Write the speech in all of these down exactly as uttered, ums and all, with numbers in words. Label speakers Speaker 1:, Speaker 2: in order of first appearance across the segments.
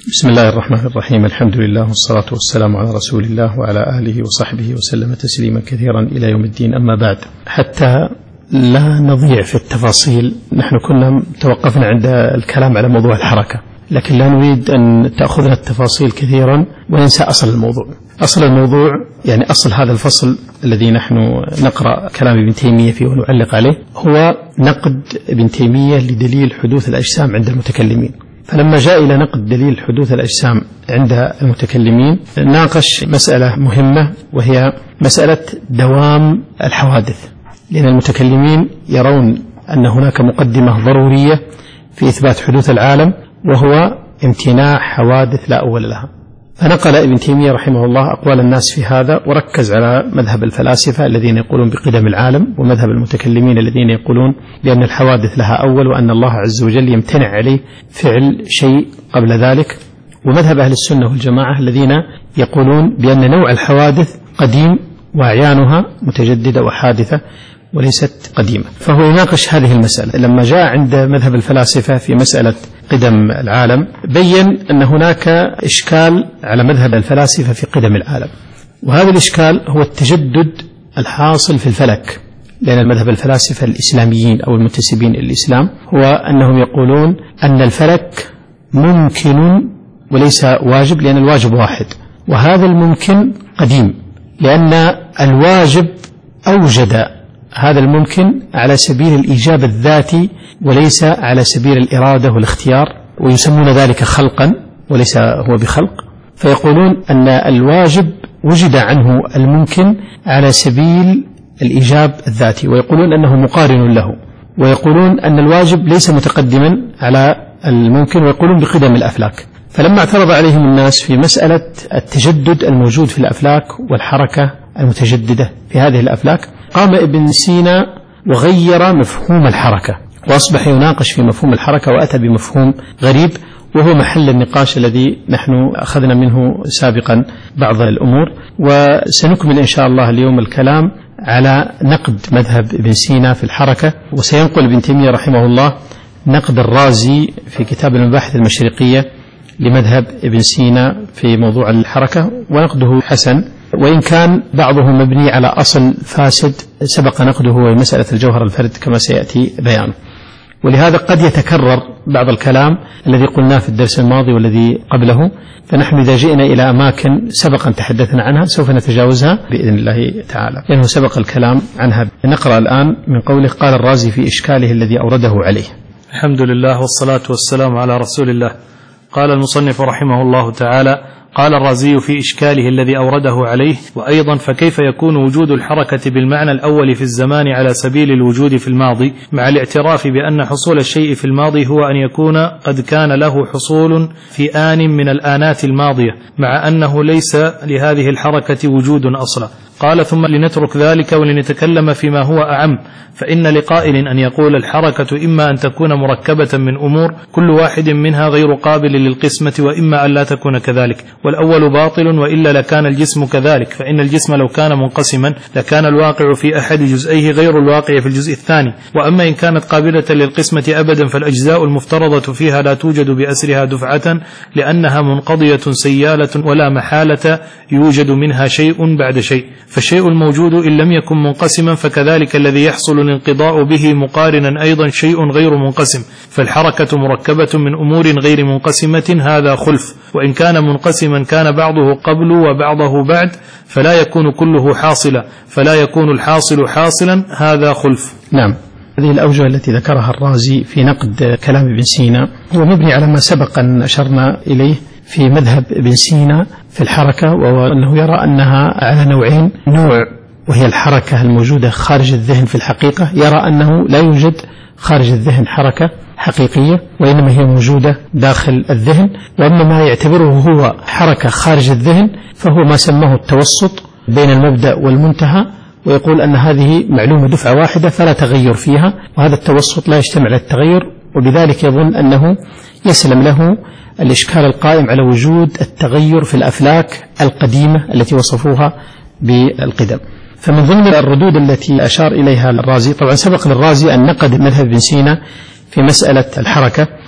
Speaker 1: بسم الله الرحمن الرحيم. الحمد لله والصلاة والسلام على رسول الله وعلى آله وصحبه وسلم تسليما كثيرا إلى يوم الدين. أما بعد، حتى لا نضيع في التفاصيل، نحن كنا توقفنا عند الكلام على موضوع الحركة، لكن لا نريد أن تأخذنا التفاصيل كثيرا وننسى أصل الموضوع. أصل الموضوع يعني أصل هذا الفصل الذي نحن نقرأ كلام ابن تيمية فيه ونعلق عليه هو نقد ابن تيمية لدليل حدوث الأجسام عند المتكلمين. فلما جاء إلى نقد دليل حدوث الأجسام عند المتكلمين ناقش مسألة مهمة، وهي مسألة دوام الحوادث، لأن المتكلمين يرون أن هناك مقدمة ضرورية في إثبات حدوث العالم، وهو امتناع حوادث لا أول لها. فنقل ابن تيمية رحمه الله أقوال الناس في هذا، وركز على مذهب الفلاسفة الذين يقولون بقدم العالم، ومذهب المتكلمين الذين يقولون بأن الحوادث لها أول، وأن الله عز وجل يمتنع عليه فعل شيء قبل ذلك، ومذهب أهل السنة والجماعة الذين يقولون بأن نوع الحوادث قديم وأعيانها متجددة وحادثة وليست قديمة. فهو يناقش هذه المسألة. لما جاء عند مذهب الفلاسفة في مسألة قدم العالم بين أن هناك إشكال على مذهب الفلاسفة في قدم العالم، وهذا الإشكال هو التجدد الحاصل في الفلك. لأن مذهب الفلاسفة الإسلاميين أو المنتسبين الإسلام هو أنهم يقولون أن الفلك ممكن وليس واجب، لأن الواجب واحد، وهذا الممكن قديم، لأن الواجب أوجد هذا الممكن على سبيل الإيجاب الذاتي وليس على سبيل الإرادة والاختيار، ويسمون ذلك خلقا وليس هو بخلق. فيقولون أن الواجب وجد عنه الممكن على سبيل الإيجاب الذاتي، ويقولون أنه مقارن له، ويقولون أن الواجب ليس متقدما على الممكن، ويقولون بقدم الأفلاك. فلما اعترض عليهم الناس في مسألة التجدد الموجود في الأفلاك والحركة المتجددة في هذه الأفلاك، قام ابن سينا وغير مفهوم الحركة، وأصبح يناقش في مفهوم الحركة، وأتى بمفهوم غريب، وهو محل النقاش الذي نحن أخذنا منه سابقا بعض الأمور. وسنكمل إن شاء الله اليوم الكلام على نقد مذهب ابن سينا في الحركة. وسينقل ابن تيمية رحمه الله نقد الرازي في كتاب المباحث المشرقية لمذهب ابن سينا في موضوع الحركة، ونقده حسن، وإن كان بعضه مبني على أصل فاسد سبق نقده ومسألة الجوهر الفرد كما سيأتي بيانه. ولهذا قد يتكرر بعض الكلام الذي قلناه في الدرس الماضي والذي قبله، فنحن إذا جئنا إلى أماكن سبقا تحدثنا عنها سوف نتجاوزها بإذن الله تعالى، لأنه سبق الكلام عنها. نقرأ الآن من قوله: قال الرازي في إشكاله الذي أورده عليه.
Speaker 2: الحمد لله والصلاة والسلام على رسول الله. قال المصنف رحمه الله تعالى: قال الرازي في إشكاله الذي أورده عليه: وأيضا فكيف يكون وجود الحركة بالمعنى الأول في الزمان على سبيل الوجود في الماضي، مع الاعتراف بأن حصول الشيء في الماضي هو أن يكون قد كان له حصول في آن من الآنات الماضية، مع أنه ليس لهذه الحركة وجود أصلا. قال: ثم لنترك ذلك ولنتكلم فيما هو أعم، فإن لقائل أن يقول الحركة إما أن تكون مركبة من أمور كل واحد منها غير قابل للقسمة، وإما أن لا تكون كذلك، والأول باطل، وإلا لكان الجسم كذلك، فإن الجسم لو كان منقسما لكان الواقع في أحد جزئيه غير الواقع في الجزء الثاني. وأما إن كانت قابلة للقسمة أبدا فالأجزاء المفترضة فيها لا توجد بأسرها دفعة، لأنها منقضية سيالة ولا محالة يوجد منها شيء بعد شيء. فالشيء الموجود إن لم يكن منقسما فكذلك الذي يحصل الانقضاء به مقارنا أيضا شيء غير منقسم. فالحركة مركبة من أمور غير منقسمة، هذا خلف، وإن كان منقسما كان بعضه قبل وبعضه بعد، فلا يكون كله حاصلا، فلا يكون الحاصل حاصلا، هذا خلف.
Speaker 1: نعم، هذه الأوجه التي ذكرها الرازي في نقد كلام ابن سينا هو مبني على ما سبق أن أشرنا إليه في مذهب ابن سينا في الحركة، وهو أنه يرى أنها على نوعين: نوع وهي الحركة الموجودة خارج الذهن في الحقيقة، يرى أنه لا يوجد خارج الذهن حركة حقيقية، وإنما هي موجودة داخل الذهن. وأما ما يعتبره هو حركة خارج الذهن فهو ما سماه التوسط بين المبدأ والمنتهى، ويقول أن هذه معلومة دفعة واحدة فلا تغير فيها، وهذا التوسط لا يجتمع على التغير، وبذلك يظن أنه يسلم له الإشكال القائم على وجود التغير في الأفلاك القديمة التي وصفوها بالقدم. فمن ضمن الردود التي أشار إليها الرازي، طبعا سبق للرازي أن نقد مذهب ابن سينا في مسألة الحركة،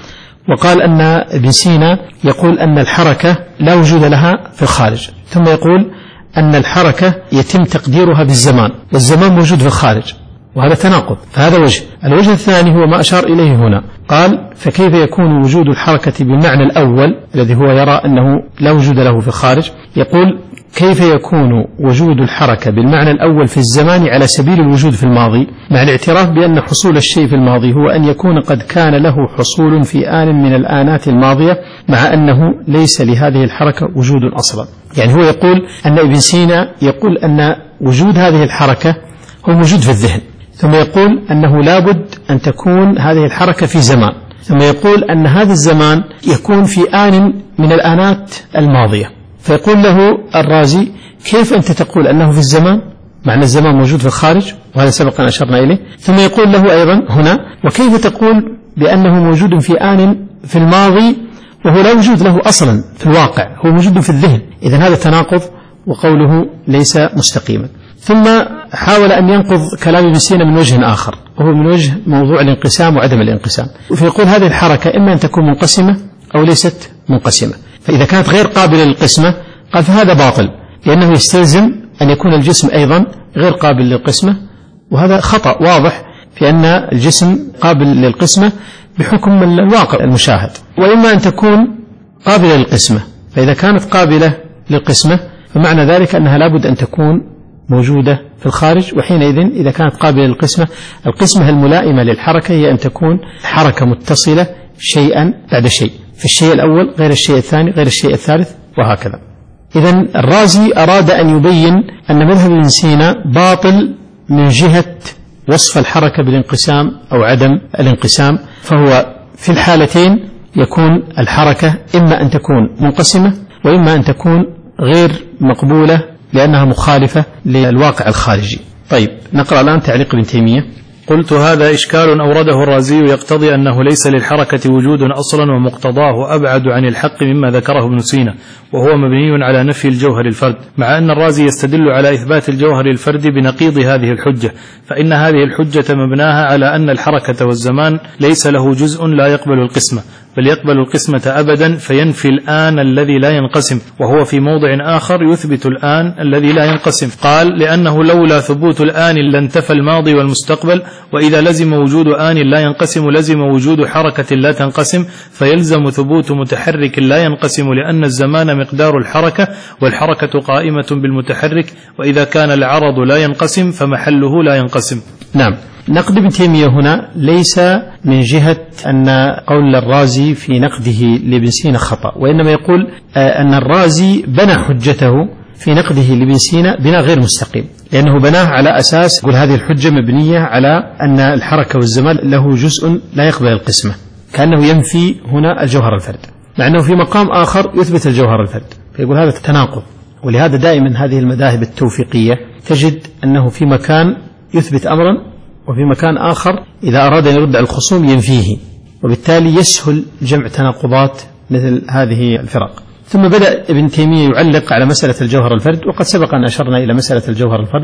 Speaker 1: وقال أن ابن سينا يقول أن الحركة لا وجود لها في الخارج، ثم يقول أن الحركة يتم تقديرها بالزمان، والزمان موجود في الخارج، وهذا تناقض. فهذا وجه. الوجه الثاني هو ما أشار إليه هنا، قال فكيف يكون وجود الحركة بالمعنى الأول الذي هو يرى أنه لا وجود له في الخارج؟ يقول كيف يكون وجود الحركة بالمعنى الأول في الزمان على سبيل الوجود في الماضي، مع الاعتراف بأن حصول الشيء في الماضي هو أن يكون قد كان له حصول في آن من الآنات الماضية، مع أنه ليس لهذه الحركة وجود أصلا. يعني هو يقول أن ابن سينا يقول أن وجود هذه الحركة هو موجود في الذهن، ثم يقول أنه لابد أن تكون هذه الحركة في زمان، ثم يقول أن هذا الزمان يكون في آن من الآنات الماضية. فيقول له الرازي كيف أنت تقول أنه في الزمان مع أن الزمان موجود في الخارج، وهذا سبق أن أشرنا إليه. ثم يقول له أيضا هنا وكيف تقول بأنه موجود في آن في الماضي وهو لا وجود له أصلا في الواقع، هو موجود في الذهن. إذن هذا تناقض وقوله ليس مستقيما. ثم حاول أن ينقض كلام ابن سينا من وجه آخر، وهو من وجه موضوع الانقسام وعدم الانقسام. فيقول هذه الحركة إما أن تكون منقسمة أو ليست منقسمة، فإذا كانت غير قابلة للقسمة قال فهذا باطل، لأنه يستلزم أن يكون الجسم أيضا غير قابل للقسمة، وهذا خطأ واضح في أن الجسم قابل للقسمة بحكم الواقع المشاهد. وإما أن تكون قابلة للقسمة، فإذا كانت قابلة للقسمة فمعنى ذلك أنها لابد أن تكون موجودة في الخارج، وحينئذ إذا كانت قابلة للقسمة، القسمة الملائمة للحركة هي أن تكون حركة متصلة شيئا بعد شيء، في الشيء الأول غير الشيء الثاني غير الشيء الثالث وهكذا. إذن الرازي أراد أن يبين أن مذهب ابن سينا باطل من جهة وصف الحركة بالانقسام أو عدم الانقسام، فهو في الحالتين يكون الحركة إما أن تكون منقسمة وإما أن تكون غير مقبولة لأنها مخالفة للواقع الخارجي. طيب نقرأ الآن تعليق ابن تيمية.
Speaker 2: قلت هذا إشكال أورده الرازي يقتضي أنه ليس للحركة وجود أصلا، ومقتضاه أبعد عن الحق مما ذكره ابن سينا، وهو مبني على نفي الجوهر الفرد، مع أن الرازي يستدل على إثبات الجوهر الفرد بنقيض هذه الحجة، فإن هذه الحجة مبناها على أن الحركة والزمان ليس له جزء لا يقبل القسمة، بل يقبل القسمة أبدا، فينفي الآن الذي لا ينقسم، وهو في موضع آخر يثبت الآن الذي لا ينقسم. قال لأنه لولا ثبوت الآن لانتفى الماضي والمستقبل، وإذا لزم وجود آن لا ينقسم لزم وجود حركة لا تنقسم، فيلزم ثبوت متحرك لا ينقسم، لأن الزمان مقدار الحركة، والحركة قائمة بالمتحرك، وإذا كان العرض لا ينقسم فمحله لا ينقسم.
Speaker 1: نعم. نقد ابن تيمية هنا ليس من جهة أن قول الرازي في نقده لابن سينا خطأ، وإنما يقول أن الرازي بنى حجته في نقده لابن سينا بناء غير مستقيم، لأنه بناه على أساس يقول هذه الحجة مبنية على أن الحركة والزمان له جزء لا يقبل القسمة، كأنه ينفي هنا الجوهر الفرد، مع أنه في مقام آخر يثبت الجوهر الفرد، فيقول هذا تناقض. ولهذا دائما هذه المذاهب التوفيقية تجد أنه في مكان يثبت أمرا، وفي مكان آخر إذا أراد أن يرد على الخصوم ينفيه، وبالتالي يسهل جمع تناقضات مثل هذه الفرق. ثم بدأ ابن تيمية يعلق على مسألة الجوهر الفرد، وقد سبق أن أشرنا إلى مسألة الجوهر الفرد،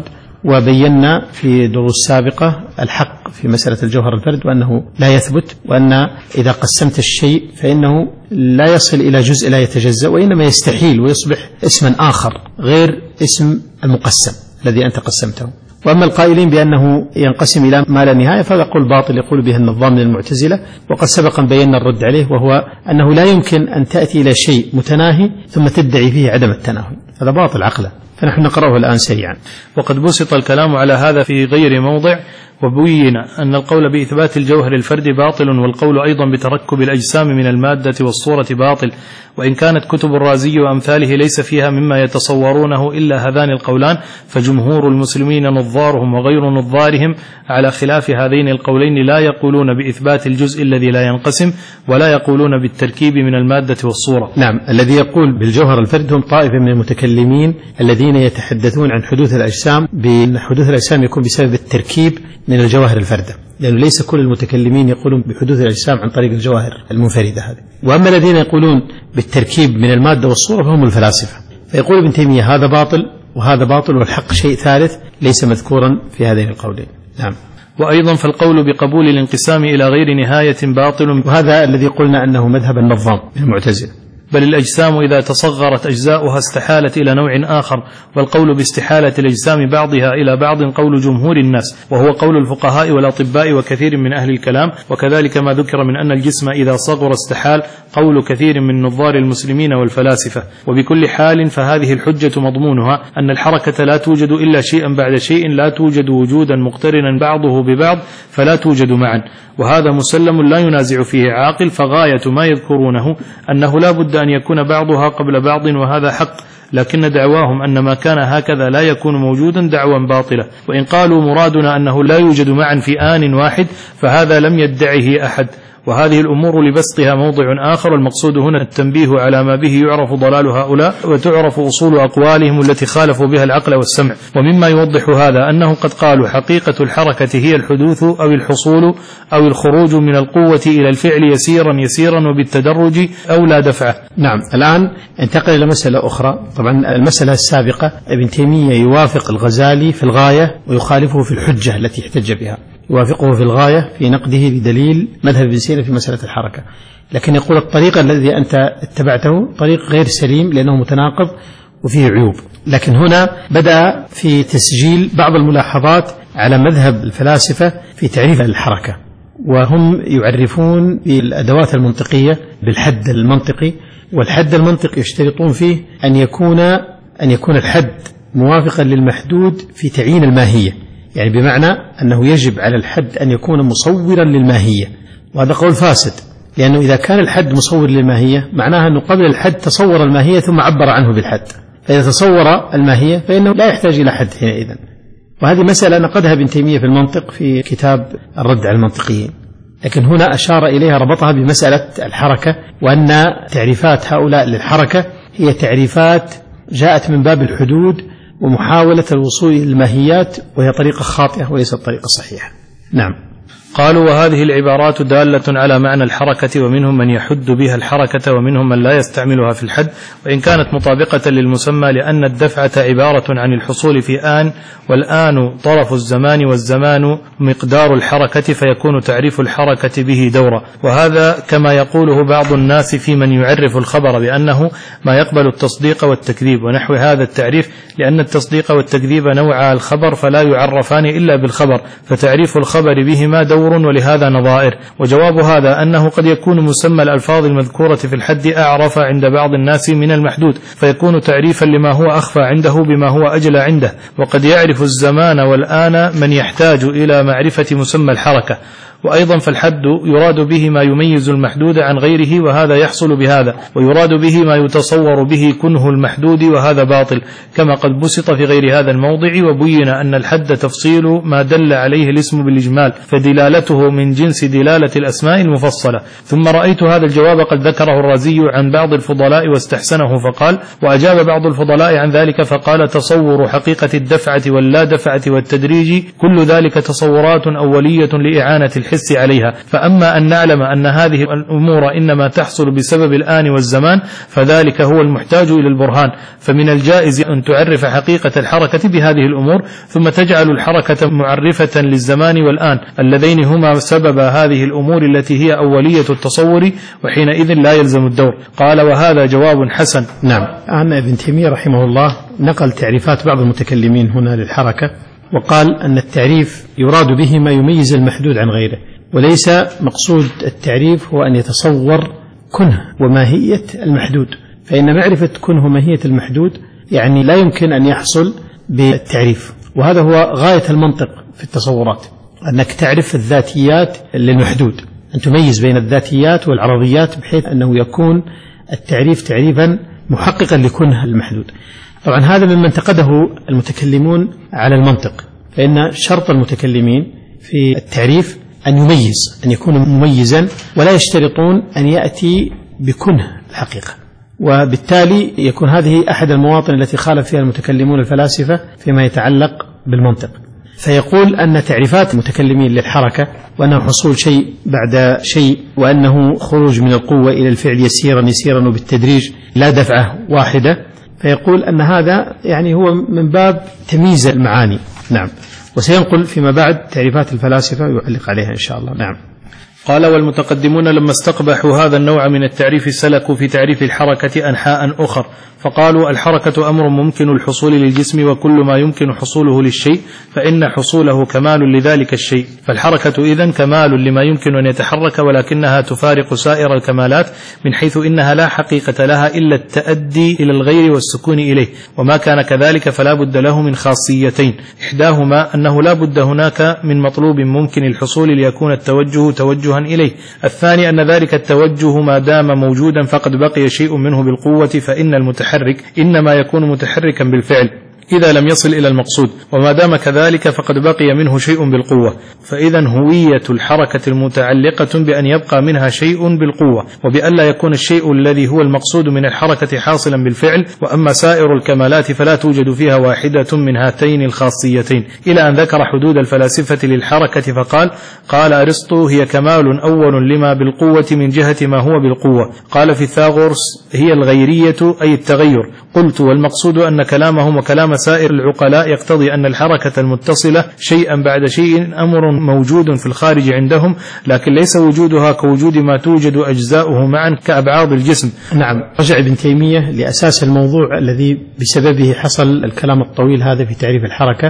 Speaker 1: وبينا في دروس سابقة الحق في مسألة الجوهر الفرد، وأنه لا يثبت، وأن إذا قسمت الشيء فإنه لا يصل إلى جزء لا يتجزأ، وإنما يستحيل ويصبح اسما آخر غير اسم المقسم الذي أنت قسمته. وأما القائلين بأنه ينقسم إلى ما لا نهاية فهذا قول باطل يقول به النظام من المعتزلة، وقد سبق أن بينا الرد عليه، وهو أنه لا يمكن أن تأتي إلى شيء متناهي ثم تدعي فيه عدم التناهي، هذا باطل عقلا. فنحن نقرأه الآن سريعا.
Speaker 2: وقد بسط الكلام على هذا في غير موضع، وبين أن القول بإثبات الجوهر الفرد باطل، والقول أيضا بتركب الأجسام من المادة والصورة باطل، وإن كانت كتب الرازي وأمثاله ليس فيها مما يتصورونه إلا هذان القولان، فجمهور المسلمين نظارهم وغير نظارهم على خلاف هذين القولين لا يقولون بإثبات الجزء الذي لا ينقسم، ولا يقولون بالتركيب من المادة والصورة.
Speaker 1: نعم، الذي يقول بالجوهر الفرد هم طائفة من المتكلمين الذين يتحدثون عن حدوث الأجسام، بأن حدوث الأجسام يكون بسبب التركيب من الجواهر الفردة، لأنه ليس كل المتكلمين يقولون بحدوث الأجسام عن طريق الجواهر المنفردة هذه. وأما الذين يقولون بالتركيب من المادة والصورة فهم الفلاسفة. فيقول ابن تيمية هذا باطل وهذا باطل، والحق شيء ثالث ليس مذكورا في هذين القولين. نعم.
Speaker 2: وأيضا فالقول بقبول الانقسام إلى غير نهاية باطل،
Speaker 1: وهذا الذي قلنا أنه مذهب النظام المعتزلة.
Speaker 2: بل الأجسام إذا تصغرت أجزاؤها استحالت إلى نوع آخر، والقول باستحالة الأجسام بعضها إلى بعض قول جمهور الناس، وهو قول الفقهاء والأطباء وكثير من أهل الكلام. وكذلك ما ذكر من أن الجسم إذا صغر استحال قول كثير من نظار المسلمين والفلاسفة. وبكل حال فهذه الحجة مضمونها أن الحركة لا توجد إلا شيئا بعد شيء، لا توجد وجودا مقترنا بعضه ببعض فلا توجد معا، وهذا مسلم لا ينازع فيه عاقل. فغاية ما يذكرونه أنه لا بد أن يكون بعضها قبل بعض، وهذا حق، لكن دعواهم أن ما كان هكذا لا يكون موجودا دعوى باطلة. وإن قالوا مرادنا أنه لا يوجد معا في آن واحد فهذا لم يدعه أحد، وهذه الأمور لبسطها موضع آخر. والمقصود هنا التنبيه على ما به يعرف ضلال هؤلاء وتعرف أصول أقوالهم التي خالفوا بها العقل والسمع. ومما يوضح هذا أنه قد قالوا حقيقة الحركة هي الحدوث أو الحصول أو الخروج من القوة إلى الفعل يسيرا يسيرا وبالتدرج أو لا دفعه.
Speaker 1: نعم، الآن انتقل إلى مسألة أخرى. طبعا المسألة السابقة ابن تيمية يوافق الغزالي في الغاية ويخالفه في الحجة التي احتج بها، يوافقه في الغاية في نقده لدليل مذهب ابن سينا في مسألة الحركة، لكن يقول الطريق الذي أنت اتبعته طريق غير سليم لأنه متناقض وفيه عيوب. لكن هنا بدأ في تسجيل بعض الملاحظات على مذهب الفلاسفة في تعريف الحركة، وهم يعرفون بالأدوات المنطقية بالحد المنطقي، والحد المنطقي يشترطون فيه أن يكون أن يكون الحد موافقا للمحدود في تعيين الماهية، يعني بمعنى أنه يجب على الحد أن يكون مصورا للماهية، وهذا قول فاسد، لأنه إذا كان الحد مصور للماهية معناها أنه قبل الحد تصور الماهية ثم عبر عنه بالحد، فإذا تصور الماهية فإنه لا يحتاج إلى حد حينئذ. وهذه مسألة نقدها ابن تيمية في المنطق في كتاب الرد على المنطقيين، لكن هنا أشار إليها ربطها بمسألة الحركة، وأن تعريفات هؤلاء للحركة هي تعريفات جاءت من باب الحدود ومحاولة الوصول إلى الماهيات، وهي طريقة خاطئة وليست طريقة صحيحة. نعم.
Speaker 2: قالوا وهذه العبارات دالة على معنى الحركة، ومنهم من يحد بها الحركة ومنهم من لا يستعملها في الحد، وإن كانت مطابقة للمسمى، لأن الدفعة عبارة عن الحصول في آن، والآن طرف الزمان والزمان مقدار الحركة، فيكون تعريف الحركة به دورا. وهذا كما يقوله بعض الناس في من يعرف الخبر بأنه ما يقبل التصديق والتكذيب ونحو هذا التعريف، لأن التصديق والتكذيب نوع الخبر فلا يعرفان إلا بالخبر، فتعريف الخبر بهما دور ولهذا نظائر. وجواب هذا أنه قد يكون مسمى الألفاظ المذكورة في الحد أعرف عند بعض الناس من المحدود، فيكون تعريفا لما هو أخفى عنده بما هو أجلى عنده. وقد يعرف الزمان والآن من يحتاج إلى معرفة مسمى الحركة. وأيضا فالحد يراد به ما يميز المحدود عن غيره، وهذا يحصل بهذا، ويراد به ما يتصور به كنه المحدود، وهذا باطل، كما قد بسط في غير هذا الموضع. وبين أن الحد تفصيل ما دل عليه الاسم بالإجمال، فدلالته من جنس دلالة الأسماء المفصلة. ثم رأيت هذا الجواب قد ذكره الرازي عن بعض الفضلاء واستحسنه، فقال: وأجاب بعض الفضلاء عن ذلك فقال: تصور حقيقة الدفعة واللا دفعة والتدريج كل ذلك تصورات أولية لإعانة الحس عليها، فأما أن نعلم أن هذه الأمور إنما تحصل بسبب الآن والزمان فذلك هو المحتاج إلى البرهان. فمن الجائز أن تعرف حقيقة الحركة بهذه الأمور، ثم تجعل الحركة معرفة للزمان والآن اللذين هما سبب هذه الأمور التي هي أولية التصور، وحينئذ لا يلزم الدور. قال: وهذا جواب حسن.
Speaker 1: نعم. عن ابن تيمية رحمه الله نقل تعريفات بعض المتكلمين هنا للحركة، وقال أن التعريف يراد به ما يميز المحدود عن غيره، وليس مقصود التعريف هو أن يتصور كنه وماهية المحدود، فإن معرفة كنه وماهية المحدود يعني لا يمكن أن يحصل بالتعريف. وهذا هو غاية المنطق في التصورات، أنك تعرف الذاتيات للمحدود، أن تميز بين الذاتيات والعرضيات بحيث أنه يكون التعريف تعريفا محققا لكنه المحدود. طبعا هذا مما انتقده المتكلمون على المنطق، فإن شرط المتكلمين في التعريف أن يميز، أن يكون مميزا، ولا يشترطون أن يأتي بكنه الحقيقة. وبالتالي يكون هذه أحد المواطن التي خالف فيها المتكلمون الفلاسفة فيما يتعلق بالمنطق. فيقول أن تعريفات المتكلمين للحركة وأنه حصول شيء بعد شيء، وأنه خروج من القوة إلى الفعل يسيرا يسيرا وبالتدريج لا دفعة واحدة، فيقول أن هذا يعني هو من باب تمييز المعاني. نعم. وسينقل فيما بعد تعريفات الفلاسفة ويعلق عليها إن شاء الله. نعم.
Speaker 2: قال: والمتقدمون لما استقبحوا هذا النوع من التعريف سلكوا في تعريف الحركة أنحاء أخر، فقالوا: الحركة أمر ممكن الحصول للجسم، وكل ما يمكن حصوله للشيء فإن حصوله كمال لذلك الشيء، فالحركة إذن كمال لما يمكن أن يتحرك، ولكنها تفارق سائر الكمالات من حيث إنها لا حقيقة لها إلا التأدي إلى الغير والسكون إليه، وما كان كذلك فلا بد له من خاصيتين، إحداهما أنه لا بد هناك من مطلوب ممكن الحصول ليكون التوجه توجها إليه، الثاني أن ذلك التوجه ما دام موجودا فقد بقي شيء منه بالقوة، فإن المتحرك إنما يكون متحركا بالفعل إذا لم يصل إلى المقصود، وما دام كذلك فقد بقي منه شيء بالقوة، فإذا هوية الحركة المتعلقة بأن يبقى منها شيء بالقوة، وبأن لا يكون الشيء الذي هو المقصود من الحركة حاصلا بالفعل، وأما سائر الكمالات فلا توجد فيها واحدة من هاتين الخاصيتين، إلى أن ذكر حدود الفلاسفة للحركة فقال: قال أرسطو: هي كمال أول لما بالقوة من جهة ما هو بالقوة. قال فيثاغورس: هي الغيرية أي التغير. قلت: والمقصود أن كلامهم وكلام سائر العقلاء يقتضي أن الحركة المتصلة شيئا بعد شيء أمر موجود في الخارج عندهم، لكن ليس وجودها كوجود ما توجد أجزاؤه معا كأبعاض الجسم.
Speaker 1: نعم. رجع ابن تيمية لأساس الموضوع الذي بسببه حصل الكلام الطويل هذا في تعريف الحركة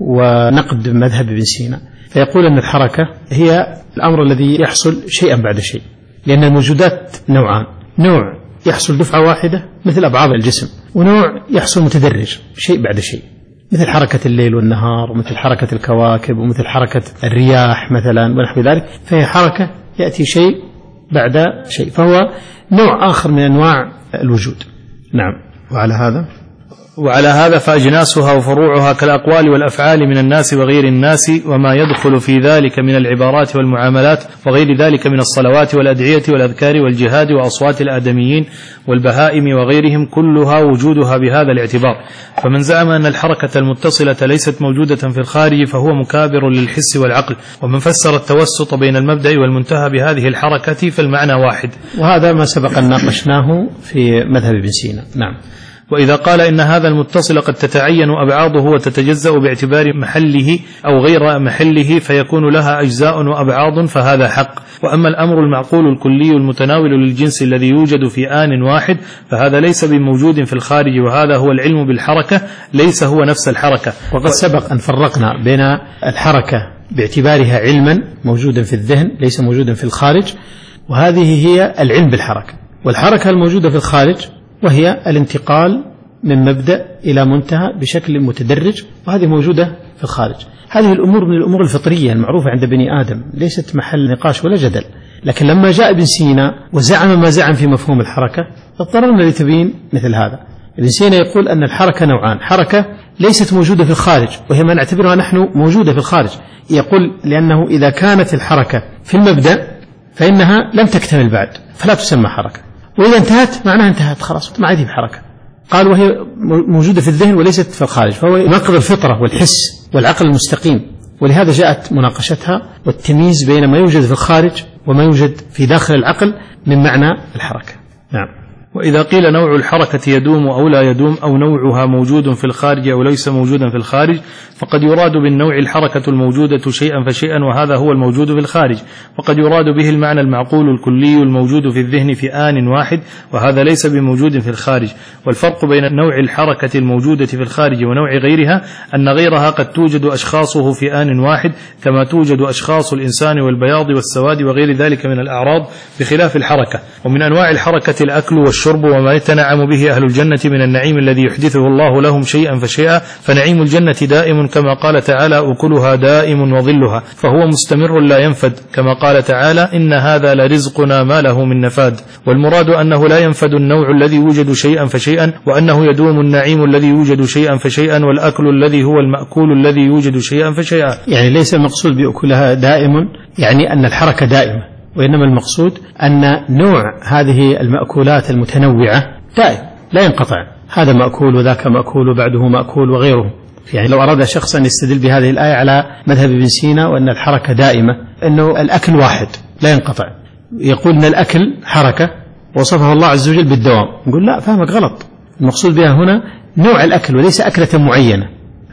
Speaker 1: ونقد مذهب ابن سينا، فيقول أن الحركة هي الأمر الذي يحصل شيئا بعد شيء، لأن الموجودات نوعان: نوع يحصل دفعة واحدة مثل أبعاض الجسم، ونوع يحصل متدرج شيء بعد شيء، مثل حركة الليل والنهار، ومثل حركة الكواكب، ومثل حركة الرياح مثلا ونحو ذلك، فهي حركة يأتي شيء بعد شيء، فهو نوع آخر من أنواع الوجود. نعم. وعلى هذا
Speaker 2: وعلى هذا فأجناسها وفروعها كالأقوال والأفعال من الناس وغير الناس، وما يدخل في ذلك من العبارات والمعاملات، وغير ذلك من الصلوات والأدعية والأذكار والجهاد وأصوات الآدميين والبهائم وغيرهم، كلها وجودها بهذا الاعتبار. فمن زعم أن الحركة المتصلة ليست موجودة في الخارج فهو مكابر للحس والعقل، ومن فسر التوسط بين المبدأ والمنتهى بهذه الحركة فالمعنى واحد،
Speaker 1: وهذا ما سبق أن ناقشناه في مذهب ابن سينا. نعم.
Speaker 2: وإذا قال إن هذا المتصل قد تتعين أبعاضه وتتجزأ باعتبار محله أو غير محله فيكون لها أجزاء وأبعاض فهذا حق. وأما الأمر المعقول الكلي المتناول للجنس الذي يوجد في آن واحد فهذا ليس بموجود في الخارج، وهذا هو العلم بالحركة، ليس هو نفس الحركة.
Speaker 1: وقد سبق أن فرقنا بين الحركة باعتبارها علما موجودا في الذهن ليس موجودا في الخارج، وهذه هي العلم بالحركة، والحركة الموجودة في الخارج وهي الانتقال من مبدأ إلى منتهى بشكل متدرج، وهذه موجودة في الخارج. هذه الأمور من الأمور الفطرية المعروفة عند بني آدم، ليست محل نقاش ولا جدل. لكن لما جاء ابن سينا وزعم ما زعم في مفهوم الحركة اضطررنا لتبيين مثل هذا. ابن سينا يقول أن الحركة نوعان: حركة ليست موجودة في الخارج وهي ما نعتبرها نحن موجودة في الخارج، يقول لأنه إذا كانت الحركة في المبدأ فإنها لم تكتمل بعد فلا تسمى حركة، وإذا انتهت معناها انتهت خلاص ما عاد بحركة. قال وهي موجودة في الذهن وليست في الخارج، فهو يناقض الفطرة والحس والعقل المستقيم، ولهذا جاءت مناقشتها والتمييز بين ما يوجد في الخارج وما يوجد في داخل العقل من معنى الحركة. نعم.
Speaker 2: وإذا قيل نوع الحركة يدوم أو لا يدوم أو نوعها موجود في الخارج أو ليس موجودا في الخارج فقد يراد بالنوع الحركة الموجودة شيئا فشيئا، وهذا هو الموجود في الخارج، وقد يراد به المعنى المعقول الكلي الموجود في الذهن في آن واحد، وهذا ليس بموجود في الخارج. والفرق بين نوع الحركة الموجودة في الخارج ونوع غيرها أن غيرها قد توجد أشخاصه في آن واحد كما توجد أشخاص الإنسان والبياض والسواد وغير ذلك من الأعراض بخلاف الحركة. ومن أنواع الحركة الأكل والشرب وما يتنعم به أهل الجنة من النعيم الذي يحدثه الله لهم شيئا فشيئا، فنعيم الجنة دائم كما قال تعالى أكلها دائم وظلها، فهو مستمر لا ينفد كما قال تعالى إن هذا لرزقنا ما له من نفاد. والمراد أنه لا ينفد النوع الذي يوجد شيئا فشيئا، وأنه يدوم النعيم الذي يوجد شيئا فشيئا، والأكل الذي هو المأكول الذي يوجد شيئا فشيئا.
Speaker 1: يعني ليس المقصود بأكلها دائم يعني أن الحركة دائمة، وإنما المقصود أن نوع هذه المأكولات المتنوعة دائم لا ينقطع، هذا مأكول وذاك مأكول وبعده مأكول وغيره. يعني لو أراد شخص أن يستدل بهذه الآية على مذهب ابن سينا وأن الحركة دائمة أنه الأكل واحد لا ينقطع، يقول أن الأكل حركة وصفه الله عز وجل بالدوام، نقول لا فهمك غلط، المقصود بها هنا نوع الأكل وليس أكلة معينة. نعم.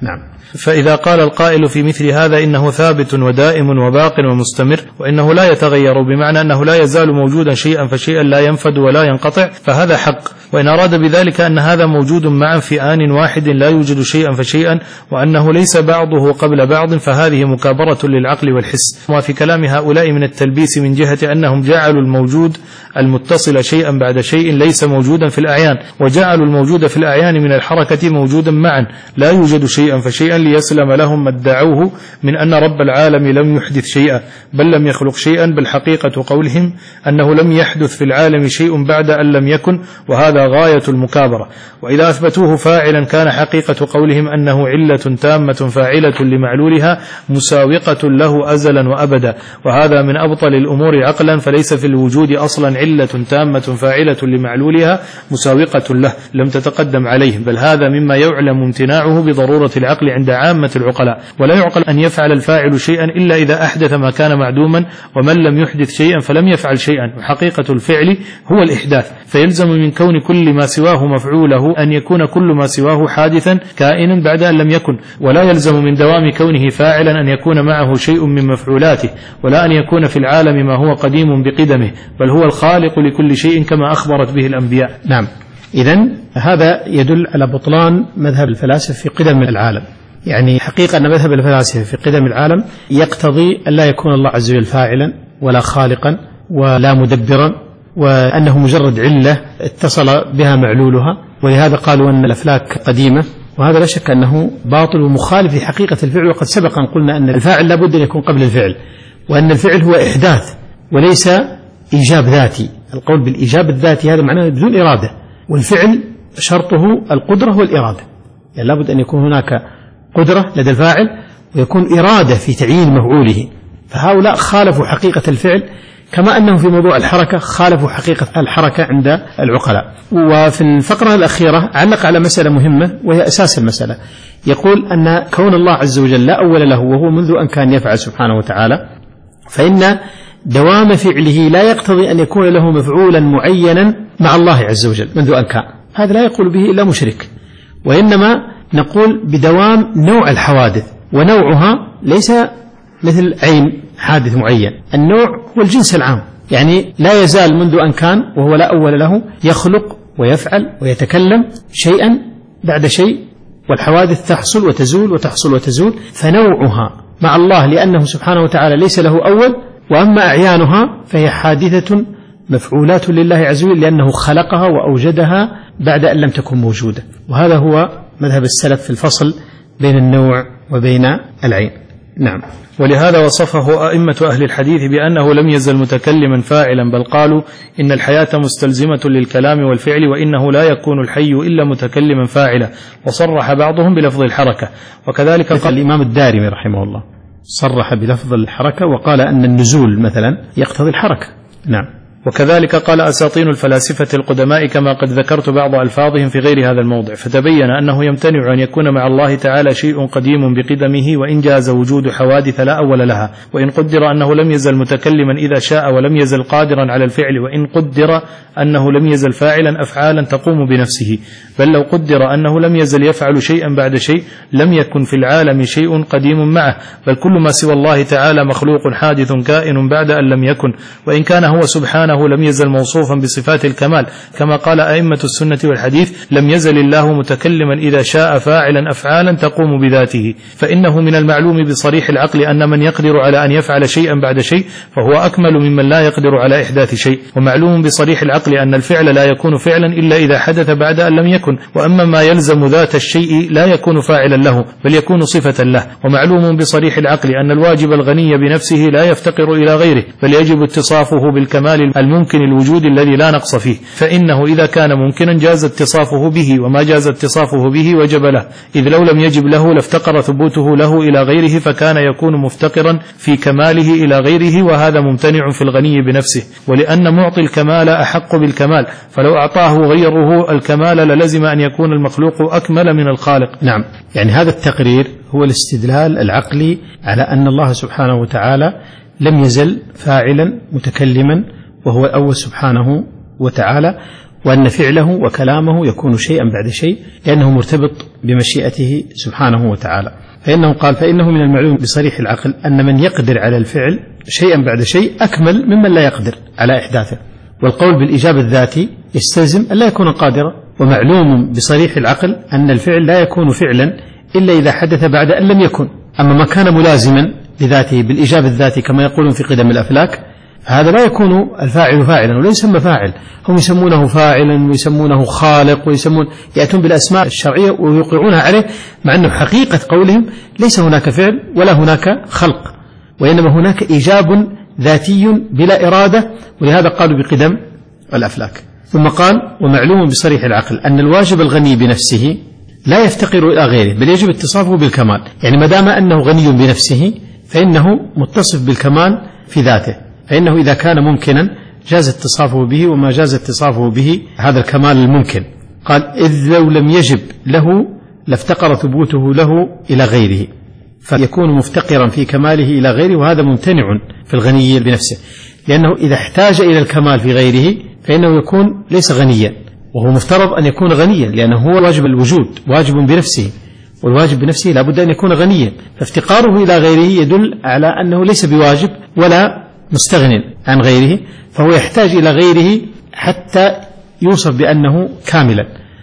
Speaker 2: فإذا قال القائل في مثل هذا إنه ثابت ودائم وباق ومستمر وإنه لا يتغير، بمعنى أنه لا يزال موجودا شيئا فشيئا لا ينفد ولا ينقطع، فهذا حق. وإن أراد بذلك أن هذا موجود معا في آن واحد لا يوجد شيئا فشيئا وأنه ليس بعضه قبل بعض، فهذه مكابرة للعقل والحس. وفي كلام هؤلاء من التلبيس من جهة أنهم جعلوا الموجود المتصل شيئا بعد شيء ليس موجودا في الأعيان، وجعلوا الموجود في الأعيان من الحركة موجودا معا لا يوجد شيئا فشيئا، ليسلم لهم ما ادعوه من أن رب العالم لم يحدث شيئا بل لم يخلق شيئا، بل حقيقة قولهم أنه لم يحدث في العالم شيء بعد أن لم يكن، وهذا غاية المكابرة. وإذا أثبتوه فاعلا كان حقيقة قولهم أنه علة تامة فاعلة لمعلولها مساوقة له أزلا وأبدا، وهذا من أبطل الأمور عقلا، فليس في الوجود أصلا علة تامة فاعلة لمعلولها مساوقة له لم تتقدم عليه، بل هذا مما يعلم امتناعه بضرورة العقل عند عامة العقلاء. ولا يعقل أن يفعل الفاعل شيئا إلا إذا أحدث ما كان معدوما، ومن لم يحدث شيئا فلم يفعل شيئا، وحقيقة الفعل هو الإحداث، فيلزم من كون كل ما سواه مفعوله أن يكون كل ما سواه حادثا كائنا بعد أن لم يكن، ولا يلزم من دوام كونه فاعلا أن يكون معه شيء من مفعولاته، ولا أن يكون في العالم ما هو قديم بقدمه، بل هو الخالق لكل شيء كما أخبرت به الأنبياء.
Speaker 1: نعم، إذن هذا يدل على بطلان مذهب الفلاسفة في قدم العالم. يعني حقيقة أن مذهب الفلاسفة في قدم العالم يقتضي أن لا يكون الله عز وجل فاعلا ولا خالقا ولا مدبرا، وأنه مجرد علة اتصل بها معلولها، ولهذا قالوا أن الأفلاك قديمة، وهذا لا شك أنه باطل ومخالف لحقيقة الفعل. وقد سبق أن قلنا أن الفاعل لا بد أن يكون قبل الفعل، وأن الفعل هو إحداث وليس إيجاب ذاتي. القول بالإيجاب الذاتي هذا معناه بدون إرادة، والفعل شرطه القدرة والإرادة، يعني لا بد أن يكون هناك قدرة لدى الفاعل ويكون إرادة في تعيين مفعوله. فهؤلاء خالفوا حقيقة الفعل، كما أنهم في موضوع الحركة خالفوا حقيقة الحركة عند العقلاء. وفي الفقرة الأخيرة علق على مسألة مهمة وهي أساس المسألة، يقول أن كون الله عز وجل لا أول له وهو منذ أن كان يفعل سبحانه وتعالى، فإن دوام فعله لا يقتضي أن يكون له مفعولا معينا مع الله عز وجل منذ أن كان، هذا لا يقول به إلا مشرك. وإنما نقول بدوام نوع الحوادث، ونوعها ليس مثل عين حادث معين، النوع هو الجنس العام، يعني لا يزال منذ أن كان وهو لا أول له يخلق ويفعل ويتكلم شيئا بعد شيء، والحوادث تحصل وتزول وتحصل وتزول، فنوعها مع الله لأنه سبحانه وتعالى ليس له أول، وأما أعيانها فهي حادثة مفعولات لله عز وجل لأنه خلقها وأوجدها بعد أن لم تكن موجودة. وهذا هو مذهب السلف في الفصل بين النوع وبين العين. نعم.
Speaker 2: ولهذا وصفه أئمة أهل الحديث بأنه لم يزل متكلما فاعلا، بل قالوا إن الحياة مستلزمة للكلام والفعل، وإنه لا يكون الحي إلا متكلما فاعلا، وصرح بعضهم بلفظ الحركة. وكذلك
Speaker 1: قال الإمام الدارمي رحمه الله صرح بلفظ الحركة وقال أن النزول مثلا يقتضي الحركة. نعم.
Speaker 2: وكذلك قال أساطين الفلاسفة القدماء كما قد ذكرت بعض ألفاظهم في غير هذا الموضع، فتبين أنه يمتنع أن يكون مع الله تعالى شيء قديم بقدمه، وإن جاز وجود حوادث لا أول لها، وإن قدر أنه لم يزل متكلما إذا شاء ولم يزل قادرا على الفعل، وإن قدر أنه لم يزل فاعلا أفعالا تقوم بنفسه، بل لو قدر أنه لم يزل يفعل شيئا بعد شيء لم يكن في العالم شيء قديم معه، بل كل ما سوى الله تعالى مخلوق حادث كائن بعد أن لم يكن، وإن كان هو سبحانه لم يزل موصوفا بصفات الكمال، كما قال أئمة السنة والحديث لم يزل الله متكلما إذا شاء فاعلا أفعالا تقوم بذاته. فإنه من المعلوم بصريح العقل أن من يقدر على أن يفعل شيئا بعد شيء فهو أكمل ممن لا يقدر على إحداث شيء، ومعلوم بصريح العقل أن الفعل لا يكون فعلا إلا إذا حدث بعد أن لم يكن، وأما ما يلزم ذات الشيء لا يكون فاعلا له بل يكون صفة له. ومعلوم بصريح العقل أن الواجب الغني بنفسه لا يفتقر إلى غيره بل يجب اتصافه بالكمال الممكن الوجود الذي لا نقص فيه، فإنه إذا كان ممكنا جاز اتصافه به، وما جاز اتصافه به وجب له، إذ لو لم يجب له لافتقر ثبوته له إلى غيره، فكان يكون مفتقرا في كماله إلى غيره، وهذا ممتنع في الغني بنفسه، ولأن معطي الكمال أحق بالكمال، فلو أعطاه غيره الكمال للزم أن يكون المخلوق أكمل من الخالق.
Speaker 1: نعم، يعني هذا التقرير هو الاستدلال العقلي على أن الله سبحانه وتعالى لم يزل فاعلا متكلما وهو الأول سبحانه وتعالى، وأن فعله وكلامه يكون شيئا بعد شيء لأنه مرتبط بمشيئته سبحانه وتعالى. فإنه قال فإنه من المعلوم بصريح العقل أن من يقدر على الفعل شيئا بعد شيء أكمل ممن لا يقدر على إحداثه، والقول بالإيجاب الذاتي يستلزم أن لا يكون قادرا. ومعلوم بصريح العقل أن الفعل لا يكون فعلا إلا إذا حدث بعد أن لم يكن. أما ما كان ملازما لذاته بالإيجاب الذاتي كما يقولون في قدم الأفلاك هذا لا يكون الفاعل فاعلا ولا يسمى فاعل، هم يسمونه فاعلا ويسمونه خالق ويسمون يأتون بالأسماء الشرعية ويوقعونها عليه، مع أنه حقيقة قولهم ليس هناك فعل ولا هناك خلق، وإنما هناك إيجاب ذاتي بلا إرادة، ولهذا قالوا بقدم الأفلاك. ثم قال ومعلوم بصريح العقل أن الواجب الغني بنفسه لا يفتقر إلى غيره بل يجب اتصافه بالكمال، يعني ما دام أنه غني بنفسه فإنه متصف بالكمال في ذاته، فإنه إذا كان ممكنا جاز اتصافه به، وما جاز اتصافه به هذا الكمال الممكن. قال إذ لو لم يجب له لافتقر ثبوته له إلى غيره، فيكون مفتقرا في كماله إلى غيره، وهذا ممتنع في الغني بنفسه، لأنه إذا احتاج إلى الكمال في غيره فإنه يكون ليس غنيا، وهو مفترض أن يكون غنيا لأنه هو واجب الوجود، واجب بنفسه، والواجب بنفسه لابد أن يكون غنيا، فافتقاره إلى غيره يدل على أنه ليس بواجب ولا مستغن عن غيره، فهو يحتاج إلى غيره حتى يوصف بأنه كاملا.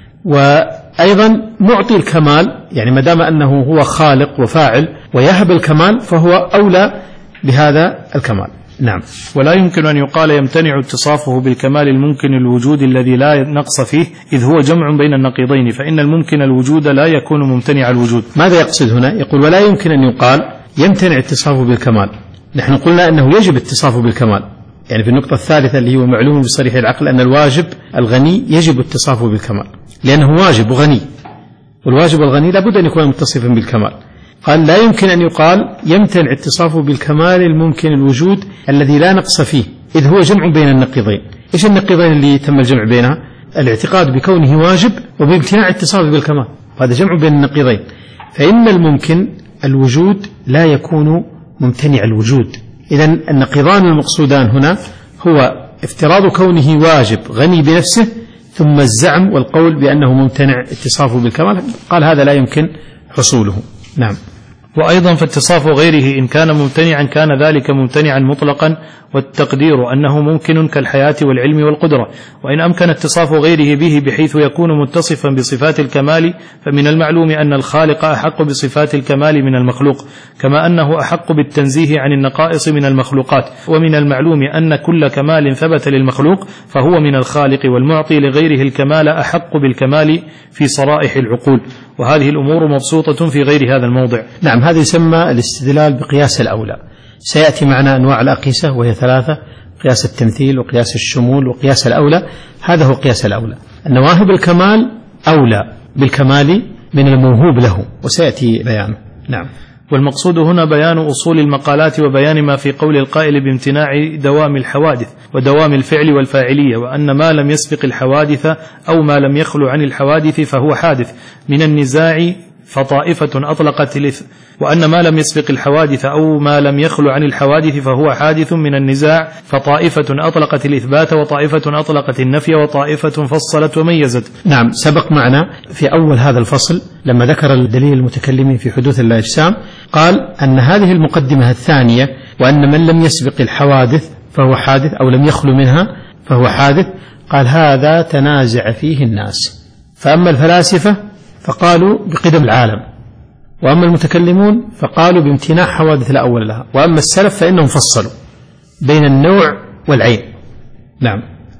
Speaker 1: وأيضا معطي الكمال، يعني ما دام أنه هو خالق وفاعل ويهب الكمال فهو أولى بهذا الكمال. نعم.
Speaker 2: ولا يمكن أن يقال يمتنع اتصافه بالكمال الممكن الوجود الذي لا نقص فيه، إذ هو جمع بين النقيضين، فإن الممكن الوجود لا يكون ممتنع الوجود.
Speaker 1: ماذا يقصد هنا؟ يقول ولا يمكن أن يقال يمتنع اتصافه بالكمال. نحن قلنا أنه يجب اتصافه بالكمال، يعني في النقطة الثالثة اللي هو معلوم بصريح العقل أن الواجب الغني يجب اتصافه بالكمال، لأنه واجب وغني، والواجب الغني لابد أن يكون متصفا بالكمال. قال لا يمكن أن يقال يمتنع اتصافه بالكمال الممكن الوجود الذي لا نقص فيه، إذ هو جمع بين النقيضين. إيش النقيضين اللي تم الجمع بينها؟ الاعتقاد بكونه واجب وبامتناع اتصافه بالكمال، هذا جمع بين النقيضين. فإن الممكن الوجود لا يكون ممتنع الوجود، إذن النقيضان المقصودان هنا هو افتراض كونه واجب غني بنفسه، ثم الزعم والقول بأنه ممتنع اتصافه بالكمال. قال هذا لا يمكن حصوله. نعم.
Speaker 2: وأيضا فاتصاف غيره إن كان ممتنعا كان ذلك ممتنعا مطلقا، والتقدير أنه ممكن كالحياة والعلم والقدرة. وإن أمكن اتصاف غيره به بحيث يكون متصفا بصفات الكمال، فمن المعلوم أن الخالق أحق بصفات الكمال من المخلوق، كما أنه أحق بالتنزيه عن النقائص من المخلوقات. ومن المعلوم أن كل كمال ثبت للمخلوق فهو من الخالق، والمعطي لغيره الكمال أحق بالكمال في صرائح العقول. وهذه الأمور مبسوطة في غير هذا الموضع.
Speaker 1: نعم. هذا يسمى الاستدلال بقياس الأولى. سيأتي معنا أنواع الأقيسة وهي ثلاثة: قياس التمثيل وقياس الشمول وقياس الأولى. هذا هو قياس الأولى، أن واهب الكمال أولى بالكمال من الموهوب له، وسيأتي بيانه. نعم.
Speaker 2: والمقصود هنا بيان أصول المقالات وبيان ما في قول القائل بامتناع دوام الحوادث ودوام الفعل والفاعلية، وأن ما لم يسبق الحوادث أو ما لم يخلو عن الحوادث فهو حادث من النزاع، فطائفة أطلقت الإث... وأن ما لم يسبق الحوادث أو ما لم يخلو عن الحوادث فهو حادث من النزاع، فطائفة أطلقت الإثبات وطائفة أطلقت النفي وطائفة فصلت وميزت.
Speaker 1: نعم. سبق معنا في أول هذا الفصل لما ذكر الدليل المتكلمين في حدوث الأجسام قال أن هذه المقدمة الثانية، وأن من لم يسبق الحوادث فهو حادث أو لم يخلو منها فهو حادث، قال هذا تنازع فيه الناس، فأما الفلاسفة فقالوا بقدم العالم، وأما المتكلمون فقالوا بامتناع حوادث لا أول لها، وأما السلف فإنهم فصلوا بين النوع والعين. نعم.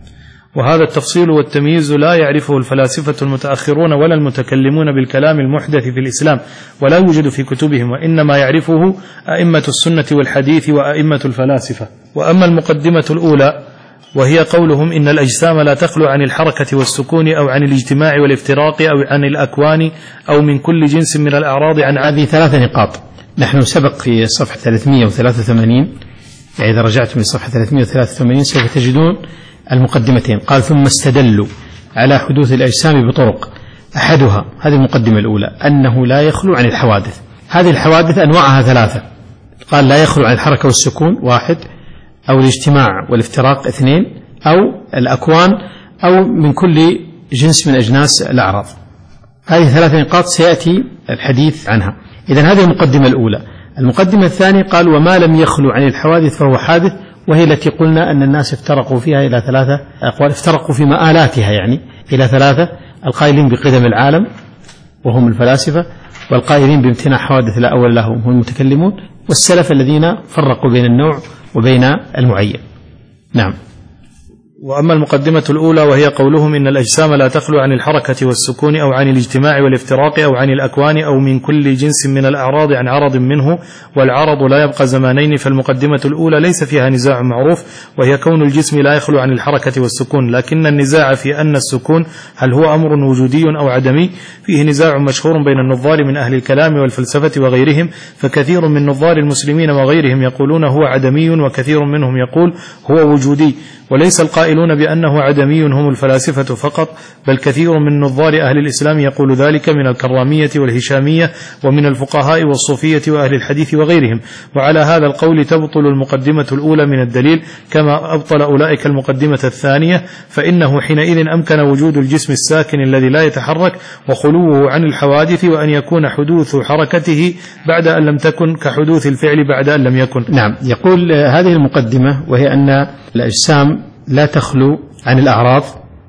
Speaker 2: وهذا التفصيل والتمييز لا يعرفه الفلاسفة المتأخرون ولا المتكلمون بالكلام المحدث في الإسلام، ولا يوجد في كتبهم، وإنما يعرفه أئمة السنة والحديث وأئمة الفلاسفة. وأما المقدمة الأولى وهي قولهم إن الأجسام لا تخلو عن الحركة والسكون أو عن الاجتماع والافتراق أو عن الأكوان أو من كل جنس من الأعراض عن
Speaker 1: هذه ثلاثة نقاط. نحن سبق في صفحة ثلاثمائة وثلاثة وثمانين، يعني إذا رجعتم لصفحة ثلاثمائة وثلاثة وثمانين سوف تجدون المقدمتين. قال ثم استدلوا على حدوث الأجسام بطرق، أحدها هذه المقدمة الأولى أنه لا يخلو عن الحوادث. هذه الحوادث أنواعها ثلاثة، قال لا يخلو عن الحركة والسكون واحد، أو الاجتماع والافتراق اثنين، أو الأكوان، أو من كل جنس من أجناس الأعراض. هذه ثلاثة نقاط سيأتي الحديث عنها. إذن هذه المقدمة الأولى. المقدمة الثانية قال وما لم يخلو عن الحوادث فهو حادث، وهي التي قلنا أن الناس افترقوا فيها إلى ثلاثة أقوال، افترقوا في مآلاتها يعني إلى ثلاثة: القائلين بقدم العالم وهم الفلاسفة، والقائلين بامتناع حوادث لا أول لهم هم المتكلمون، والسلف الذين فرقوا بين النوع وبين المعين. نعم.
Speaker 2: وأما المقدمة الأولى وهي قولهم إن الأجسام لا تخلو عن الحركة والسكون أو عن الاجتماع والافتراق أو عن الأكوان أو من كل جنس من الأعراض عن عرض منه، والعرض لا يبقى زمانين، فالمقدمة الأولى ليس فيها نزاع معروف، وهي كون الجسم لا يخلو عن الحركة والسكون، لكن النزاع في أن السكون هل هو أمر وجودي أو عدمي فيه نزاع مشهور بين النظار من أهل الكلام والفلسفة وغيرهم، فكثير من نظار المسلمين وغيرهم يقولون هو عدمي، وكثير منهم يقول هو وجودي، وليس القائلون بأنه عدمي هم الفلاسفة فقط، بل كثير من نظار أهل الإسلام يقول ذلك من الكرامية والهشامية ومن الفقهاء والصوفية وأهل الحديث وغيرهم. وعلى هذا القول تبطل المقدمة الأولى من الدليل كما أبطل أولئك المقدمة الثانية، فإنه حينئذ أمكن وجود الجسم الساكن الذي لا يتحرك وخلوه عن الحوادث، وأن يكون حدوث حركته بعد أن لم تكن كحدوث الفعل بعد أن لم يكن.
Speaker 1: نعم. يقول هذه المقدمة وهي أن الأجسام لا تخلو عن الأعراض،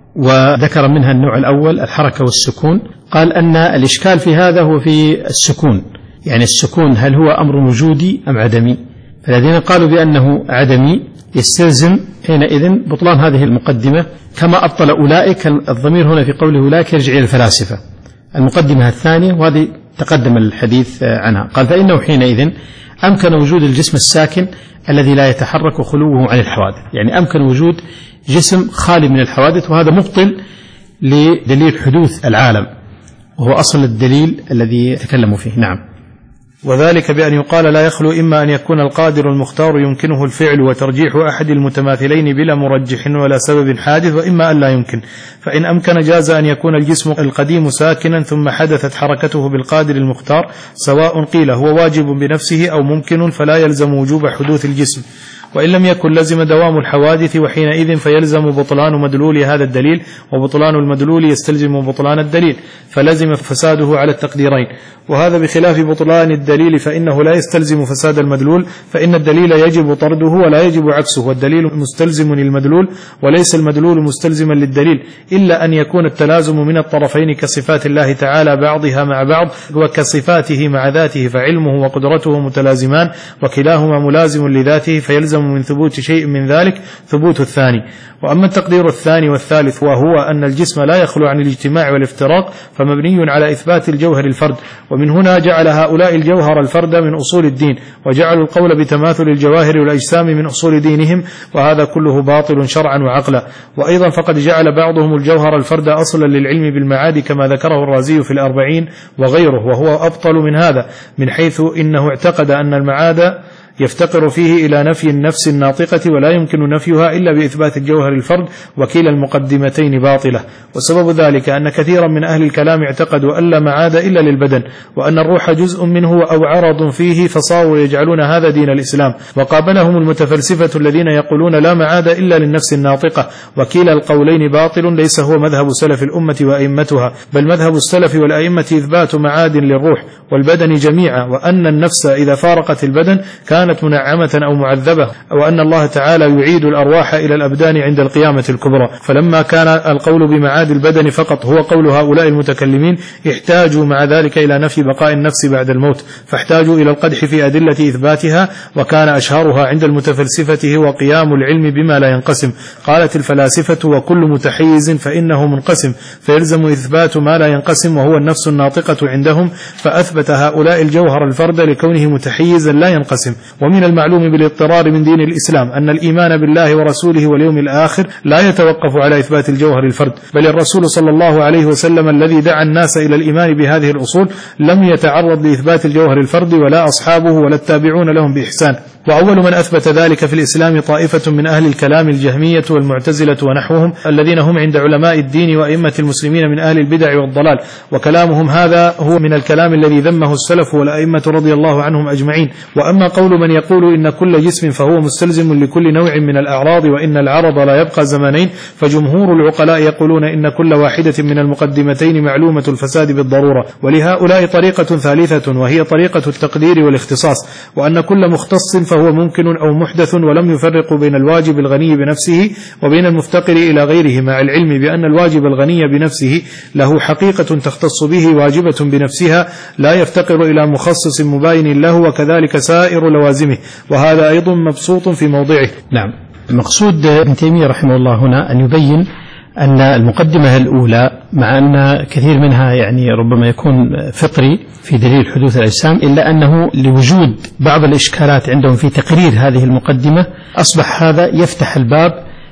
Speaker 1: وذكر منها النوع الأول الحركة والسكون. قال أن الإشكال في هذا هو في السكون، يعني السكون هل هو أمر وجودي أم عدمي؟ فالذين قالوا بأنه عدمي يستلزم حينئذ بطلان هذه المقدمة كما أبطل أولئك. الضمير هنا في قوله أولئك يرجع إلى الفلاسفة. المقدمة الثانية وهذه تقدم الحديث عنها، قال فإنه حينئذ أمكن وجود الجسم الساكن الذي لا يتحرك وخلوه عن الحوادث، يعني أمكن وجود جسم خالي من الحوادث، وهذا مبطل لدليل حدوث العالم وهو أصل الدليل الذي تكلموا فيه. نعم.
Speaker 2: وذلك بأن يقال لا يخلو إما أن يكون القادر المختار يمكنه الفعل وترجيح أحد المتماثلين بلا مرجح ولا سبب حادث، وإما أن لا يمكن، فإن أمكن جاز أن يكون الجسم القديم ساكنا ثم حدثت حركته بالقادر المختار، سواء قيل هو واجب بنفسه أو ممكن، فلا يلزم وجوب حدوث الجسم، وإن لم يكن لزم دوام الحوادث، وحينئذ فيلزم بطلان مدلول هذا الدليل، وبطلان المدلول يستلزم بطلان الدليل، فلزم فساده على التقديرين. وهذا بخلاف بطلان الدليل فإنه لا يستلزم فساد المدلول، فإن الدليل يجب طرده ولا يجب عكسه، والدليل مستلزم للمدلول وليس المدلول مستلزما للدليل، إلا أن يكون التلازم من الطرفين كصفات الله تعالى بعضها مع بعض وكصفاته مع ذاته، فعلمه وقدرته متلازمان وكلاهما ملازم لذاته، فيلزم من ثبوت شيء من ذلك ثبوت الثاني. وأما التقدير الثاني والثالث وهو أن الجسم لا يخلو عن الاجتماع والافتراق، فمبني على إثبات الجوهر الفرد، ومن هنا جعل هؤلاء الجوهر الفرد من أصول الدين، وجعلوا القول بتماثل الجواهر والأجسام من أصول دينهم، وهذا كله باطل شرعا وعقلا. وأيضا فقد جعل بعضهم الجوهر الفرد أصلا للعلم بالمعاد كما ذكره الرازي في الأربعين وغيره، وهو أبطل من هذا، من حيث إنه اعتقد أن المعاد يفتقر فيه إلى نفي النفس الناطقة ولا يمكن نفيها إلا بإثبات الجوهر الفرد، وكلا المقدمتين باطلة. وسبب ذلك أن كثيرا من أهل الكلام اعتقدوا أن لا معاد إلا للبدن، وأن الروح جزء منه أو عرض فيه، فصاروا يجعلون هذا دين الإسلام. وقابلهم المتفلسفة الذين يقولون لا معاد إلا للنفس الناطقة، وكلا القولين باطل، ليس هو مذهب سلف الأمة وأئمتها، بل مذهب السلف والأئمة إثبات معاد للروح والبدن جميعا، وأن النفس إذا فارقت البدن كان كانت منعمة أو معذبة، وأن الله تعالى يعيد الأرواح إلى الأبدان عند القيامة الكبرى. فلما كان القول بمعاد البدن فقط هو قول هؤلاء المتكلمين، احتاجوا مع ذلك إلى نفي بقاء النفس بعد الموت، فاحتاجوا إلى القدح في أدلة إثباتها، وكان أشهرها عند المتفلسفة هو قيام العلم بما لا ينقسم. قالت الفلاسفة وكل متحيز فإنه منقسم، فيلزم إثبات ما لا ينقسم وهو النفس الناطقة عندهم، فأثبت هؤلاء الجوهر الفرد لكونه متحيزا لا ينقسم. ومن المعلوم بالاضطرار من دين الإسلام أن الإيمان بالله ورسوله واليوم الآخر لا يتوقف على إثبات الجوهر الفرد، بل الرسول صلى الله عليه وسلم الذي دعا الناس إلى الإيمان بهذه الأصول لم يتعرض لإثبات الجوهر الفرد، ولا أصحابه ولا التابعون لهم بإحسان. وأول من أثبت ذلك في الإسلام طائفة من أهل الكلام الجهمية والمعتزلة ونحوهم الذين هم عند علماء الدين وأئمة المسلمين من أهل البدع والضلال، وكلامهم هذا هو من الكلام الذي ذمه السلف والأئمة رضي الله عنهم أجمعين. وأما قول من يقول إن كل جسم فهو مستلزم لكل نوع من الأعراض وإن العرض لا يبقى زمانين، فجمهور العقلاء يقولون إن كل واحدة من المقدمتين معلومة الفساد بالضرورة. ولهؤلاء طريقة ثالثة وهي طريقة التقدير والاختصاص، وأن كل مختص فهو ممكن أو محدث، ولم يفرق بين الواجب الغني بنفسه وبين المفتقر إلى غيره، مع العلم بأن الواجب الغني بنفسه له حقيقة تختص به واجبة بنفسها لا يفتقر إلى مخصص مباين له، وكذلك سائر لوازمه، وهذا أيضا مبسوط في موضعه.
Speaker 1: نعم. المقصود ابن تيمية رحمه الله هنا أن يبين أن المقدمة الأولى مع أن كثير منها يعني ربما يكون فطري في دليل حدوث الأجسام، إلا أنه لوجود بعض الإشكالات عندهم في تقرير هذه المقدمة أصبح هذا يفتح الباب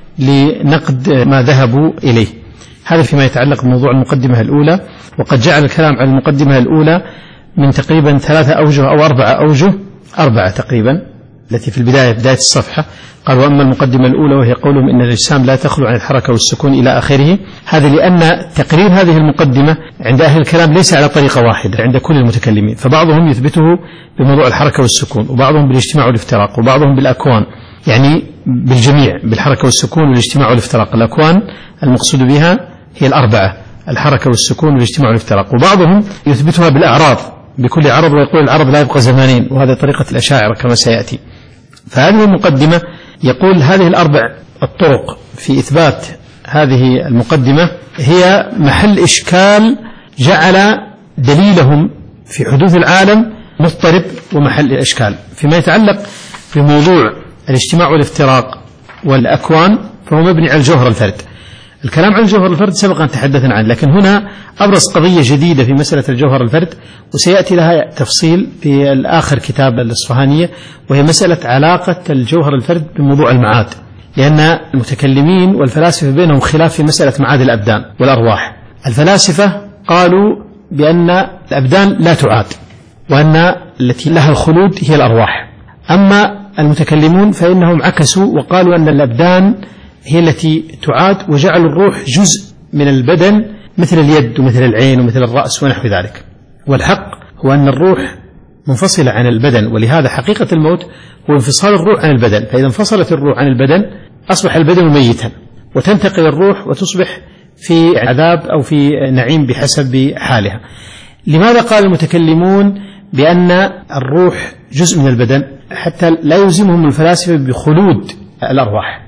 Speaker 1: لنقد ما ذهبوا إليه. هذا فيما يتعلق بموضوع المقدمة الأولى. وقد جعل الكلام على المقدمة الأولى من تقريبا ثلاثة أوجه أو أربعة أوجه أربعة تقريبا التي في البداية بداية الصفحة. قال: وأما المقدمة الأولى وهي قولهم إن الأجسام لا تخلو عن الحركة والسكون إلى آخره. هذا لأن تقرير هذه المقدمة عند أهل الكلام ليس على طريقة واحدة عند كل المتكلمين، فبعضهم يثبته بموضوع الحركة والسكون، وبعضهم بالاجتماع والافتراق، وبعضهم بالأكوان، يعني بالجميع بالحركة والسكون والاجتماع والافتراق. الأكوان المقصود بها هي الأربعة: الحركة والسكون والاجتماع والافتراق. وبعضهم يثبتها بالأعراض بكل عرض، ويقول العرض لا يبقى زمانين، وهذا طريقة الأشاعرة كما سيأتي. فهذه المقدمة يقول هذه الأربع الطرق في إثبات هذه المقدمة هي محل إشكال جعل دليلهم في حدوث العالم مضطرب ومحل إشكال. فيما يتعلق بموضوع الاجتماع والافتراق والأكوان فهو مبني على الجوهر الفرد. الكلام عن الجوهر الفرد سبق أن تحدثنا عنه، لكن هنا أبرز قضية جديدة في مسألة الجوهر الفرد، وسيأتي لها تفصيل في الآخر كتاب الإصفهانية، وهي مسألة علاقة الجوهر الفرد بموضوع المعاد، لأن المتكلمين والفلاسفة بينهم خلاف في مسألة معاد الأبدان والأرواح. الفلاسفة قالوا بأن الأبدان لا تعاد، وأن التي لها الخلود هي الأرواح. أما المتكلمون فإنهم عكسوا وقالوا أن الأبدان هي التي تعاد، وجعلوا الروح جزء من البدن مثل اليد ومثل العين ومثل الرأس ونحو ذلك. والحق هو أن الروح منفصلة عن البدن، ولهذا حقيقة الموت هو انفصال الروح عن البدن. فإذا انفصلت الروح عن البدن أصبح البدن ميتا، وتنتقل الروح وتصبح في عذاب أو في نعيم بحسب حالها. لماذا قال المتكلمون بأن الروح جزء من البدن؟ حتى لا يلزمهم الفلاسفة بخلود الأرواح،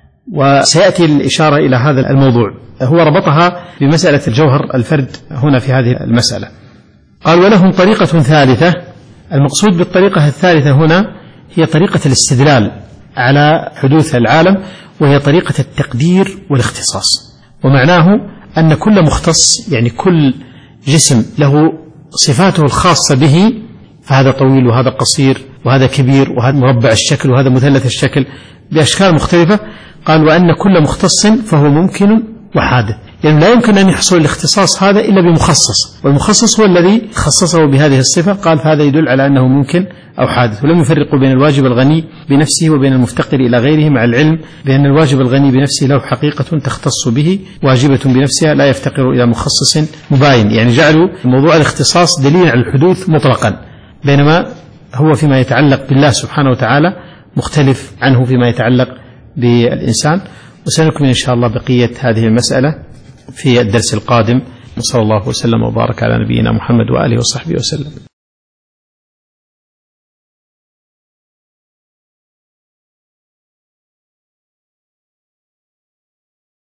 Speaker 1: وسيأتي الإشارة إلى هذا الموضوع. هو ربطها بمسألة الجوهر الفرد هنا في هذه المسألة. قال: ولهم طريقة ثالثة. المقصود بالطريقة الثالثة هنا هي طريقة الاستدلال على حدوث العالم، وهي طريقة التقدير والاختصاص. ومعناه أن كل مختص، يعني كل جسم له صفاته الخاصة به، فهذا طويل وهذا قصير وهذا كبير وهذا مربع الشكل وهذا مثلث الشكل بأشكال مختلفة. قال: وأن كل مختص فهو ممكن وحادث، يعني لا يمكن أن يحصل الاختصاص هذا إلا بمخصص، والمخصص هو الذي خصصه بهذه الصفة. قال: فهذا يدل على أنه ممكن أو حادث. ولم يفرقوا بين الواجب الغني بنفسه وبين المفتقر إلى غيره، مع العلم بأن الواجب الغني بنفسه له حقيقة تختص به واجبة بنفسها لا يفتقر إلى مخصص مباين. يعني جعلوا موضوع الاختصاص دليل على الحدوث مطلقا، بينما هو فيما يتعلق بالله سبحانه وتعالى مختلف عنه فيما يتعلق بالإنسان. وسنكمل إن شاء الله بقية هذه المسألة في الدرس القادم. صلى الله وسلم وبارك على نبينا محمد وآله وصحبه وسلم.